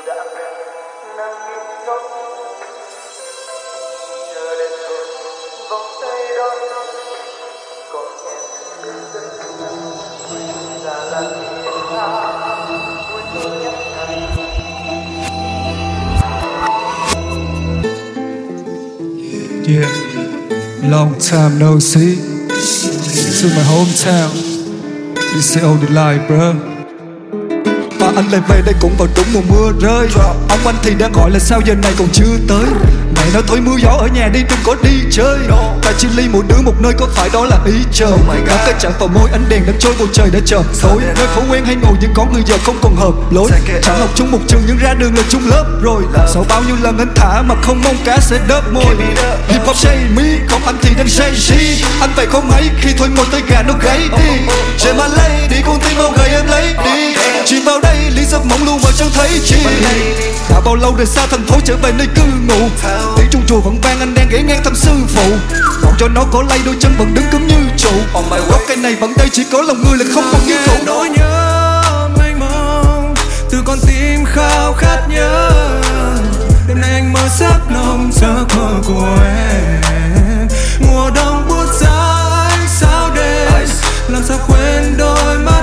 Yeah, long time no see. To my hometown, this is all the life, bro. Mà anh lại về đây cũng vào đúng mùa mưa rơi. Ông anh thì đang gọi là sao giờ này còn chưa tới. Mẹ nói thôi mưa gió ở nhà đi đừng có đi chơi. Ta chỉ ly mỗi đứa một nơi có phải đó là ý trời. Đã cái chạm vào môi ánh đèn đã trôi bầu trời đã chợt tối. Nơi phố quen hay ngồi nhưng có người giờ không còn hợp lối. Chẳng học chung một trường nhưng ra đường là chung lớp rồi. Sau bao nhiêu lần anh thả mà không mong cá sẽ đớp môi. Hip hop say me, còn anh thì đang say she. Anh vậy có mấy khi thôi một tay gà nó gáy đi. Trời mà lấy đi con tim bao gầy em lấy đi. Chìm vào đây lý giấc mộng luôn mà chẳng thấy chi. Đã bao lâu rời xa thành phố trở về nơi cư ngụ. Tiếng chuông chùa vẫn vang anh đang ghé ngang thăm sư phụ. Còn cho nó có lay đôi chân vẫn đứng cứng như trụ. Gốc cây này vẫn đây chỉ có lòng người là không còn như cũ. Nỗi nhớ mênh mông từ con tim khao khát nhớ. Đêm nay anh mơ giấc nồng giấc mơ của em. Mùa đông buốt giá ánh sao đêm làm sao quên đôi mắt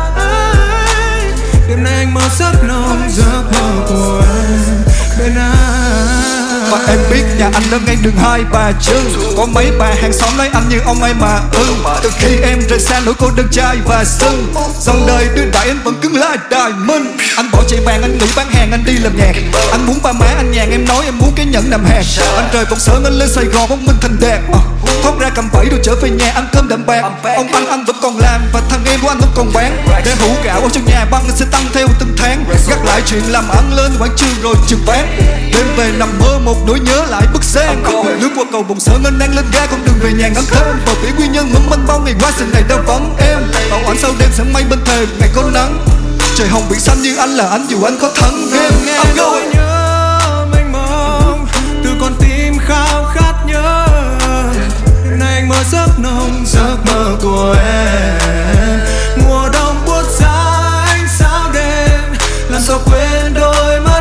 ấy. Đêm nay anh mơ giấc nồng giấc mơ của em bên anh. Và em biết nhà anh ở ngay đường Hai Bà Trưng. Có mấy bà hàng xóm lấy anh như ông ai mà ưng. Từ khi em rời xa nỗi cô đơn trai và sưng. Dòng đời đưa đẩy anh vẫn cứng lá diamond. Anh bỏ chạy vàng anh nghỉ bán hàng anh đi làm nhạc. Anh muốn ba má anh nhàn em nói em muốn cái nhẫn nằm hàng. Anh rời công sở anh lên Sài Gòn một mình thành đẹp. Thoát ra cầm bẫy rồi trở về nhà ăn cơm đạm bạc. Ông anh vẫn còn làm và thằng em của anh vẫn còn bán. Để hũ gạo ở trong nhà băng anh sẽ tăng theo từng tháng. Gác lại chuyện làm ăn lên quảng trường rồi trực bán. Đêm về nằm mơ một nỗi nhớ lại bức xanh. Lướt qua cầu Bồng Sơn anh đang lên ga con đường về nhà ngắm thêm. Bờ biển Quy Nhơn mong manh bao ngày qua sân này đã vắng em. Bảo anh sau đêm sẽ mây bên thềm ngày có nắng. Trời hồng biển xanh như anh là anh dù anh có thắng em. Nỗi nhớ mênh mông từ con tim khao khát nhớ. Đêm nay anh mơ giấc nồng giấc mơ của em. Mùa đông buốt giá ánh sao đêm làm sao quên đôi mắt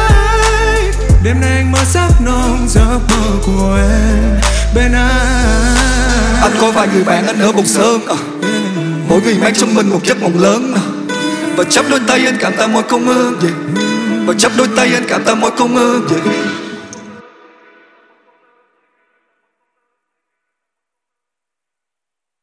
ấy. Đêm nay anh mơ giấc nồng giấc mơ của em bên anh. Anh có vài người bạn anh ở Bồng Sơn. Mỗi người mang trong mình một giấc mộng lớn. Và chắp đôi tay anh cảm tạ mọi công ơn. Và chắp đôi tay anh cảm tạ mọi công ơn.